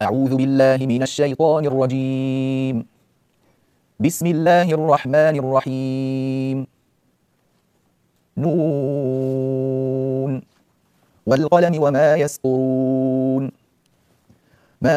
أعوذ بالله من الشيطان الرجيم. بسم الله الرحمن الرحيم. نون والقلم وما يسطرون. ما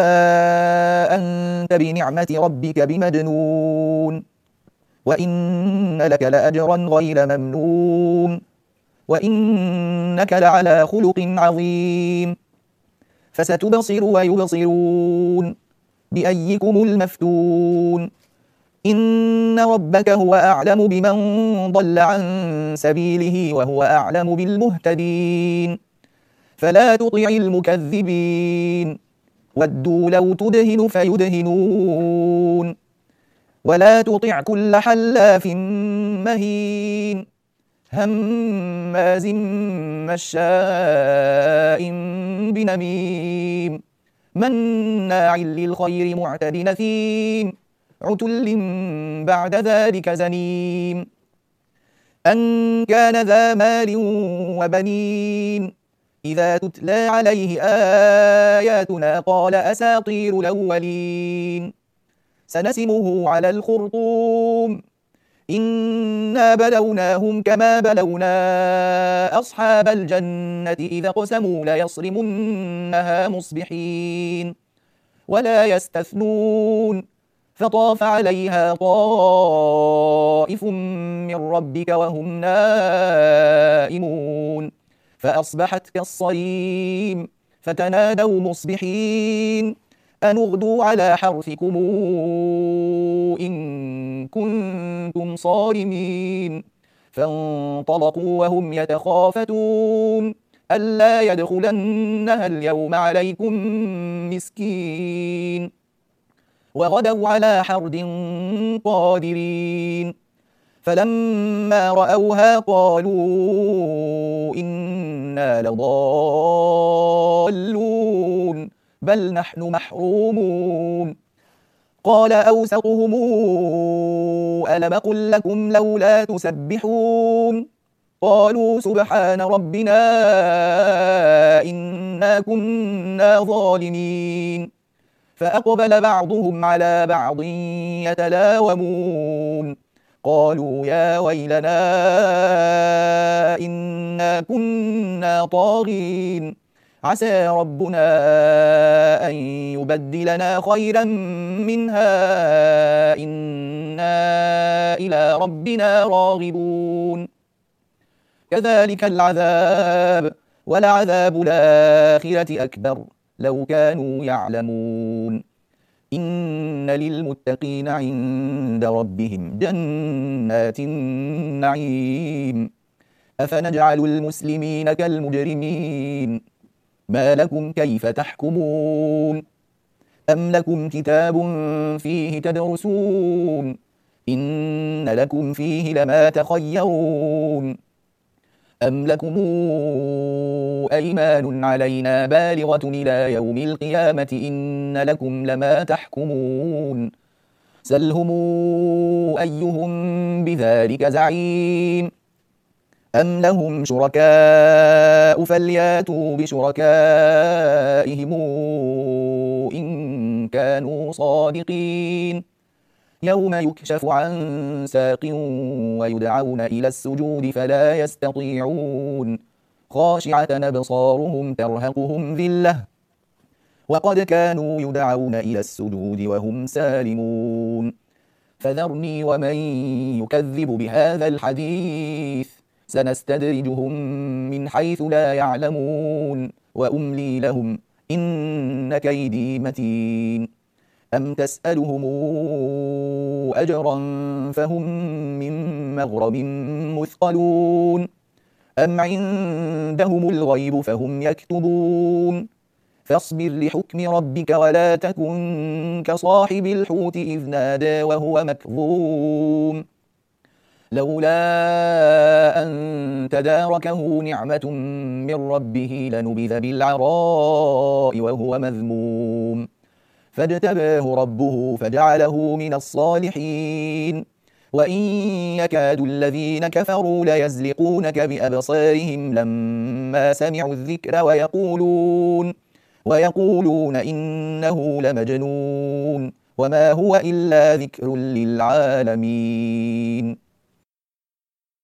أنت بنعمة ربك بمجنون وإن لك لأجرا غير ممنون وإنك لعلى خلق عظيم. فستبصر ويبصرون بأيكم المفتون. إن ربك هو أعلم بمن ضل عن سبيله وهو أعلم بالمهتدين. فلا تطع المكذبين ودوا لو تدهن فيدهنون ولا تطع كل حلاف مهين هماز مشاء بنميم مناع للخير معتد نثيم عتل بعد ذلك زنيم أن كان ذا مال وبنين إذا تتلى عليه آياتنا قال أساطير الأولين سنسمه على الخرطوم إنا بلوناهم كما بلونا أصحاب الجنة إذا قسموا ليصرمنها مصبحين ولا يستثنون فطاف عليها طائف من ربك وهم نائمون فأصبحت كالصريم فتنادوا مصبحين أن اغدوا على حرثكم إن كنتم صارمين فانطلقوا وهم يتخافتون ألا يدخلنها اليوم عليكم مسكين وغدوا على حرد قادرين فلما رأوها قالوا إنا لضالون بل نحن محرومون قال أوسطهم ألم قل لكم لولا تسبحون قالوا سبحان ربنا إنا كنا ظالمين فأقبل بعضهم على بعض يتلاومون قالوا يا ويلنا إنا كنا طاغين عسى ربنا أن يبدلنا خيرا منها إنا إلى ربنا راغبون كذلك العذاب ولعذاب الآخرة أكبر لو كانوا يعلمون إن للمتقين عند ربهم جنات النعيم أفنجعل المسلمين كالمجرمين ما لكم كيف تحكمون أم لكم كتاب فيه تدرسون إن لكم فيه لما تخيرون أم لكم أيمان علينا بالغة إلى يوم القيامة إن لكم لما تحكمون سلهم أيهم بذلك زعيم أم لهم شركاء فلياتوا بشركائهم إن كانوا صادقين يوم يكشف عن ساق ويدعون إلى السجود فلا يستطيعون خاشعة أبصارهم ترهقهم ذلة وقد كانوا يدعون إلى السجود وهم سالمون فذرني ومن يكذب بهذا الحديث سنستدرجهم من حيث لا يعلمون وأملي لهم إن كيدي متين أم تسألهم أجرا فهم من مغرم مثقلون أم عندهم الغيب فهم يكتبون فاصبر لحكم ربك ولا تكن كصاحب الحوت إذ نادى وهو مكظوم لولا أن تداركه نعمة من ربه لنبذ بالعراء وهو مذموم فاجتباه ربه فجعله من الصالحين وإن يكاد الذين كفروا ليزلقونك بأبصارهم لما سمعوا الذكر ويقولون إنه لمجنون وما هو إلا ذكر للعالمين.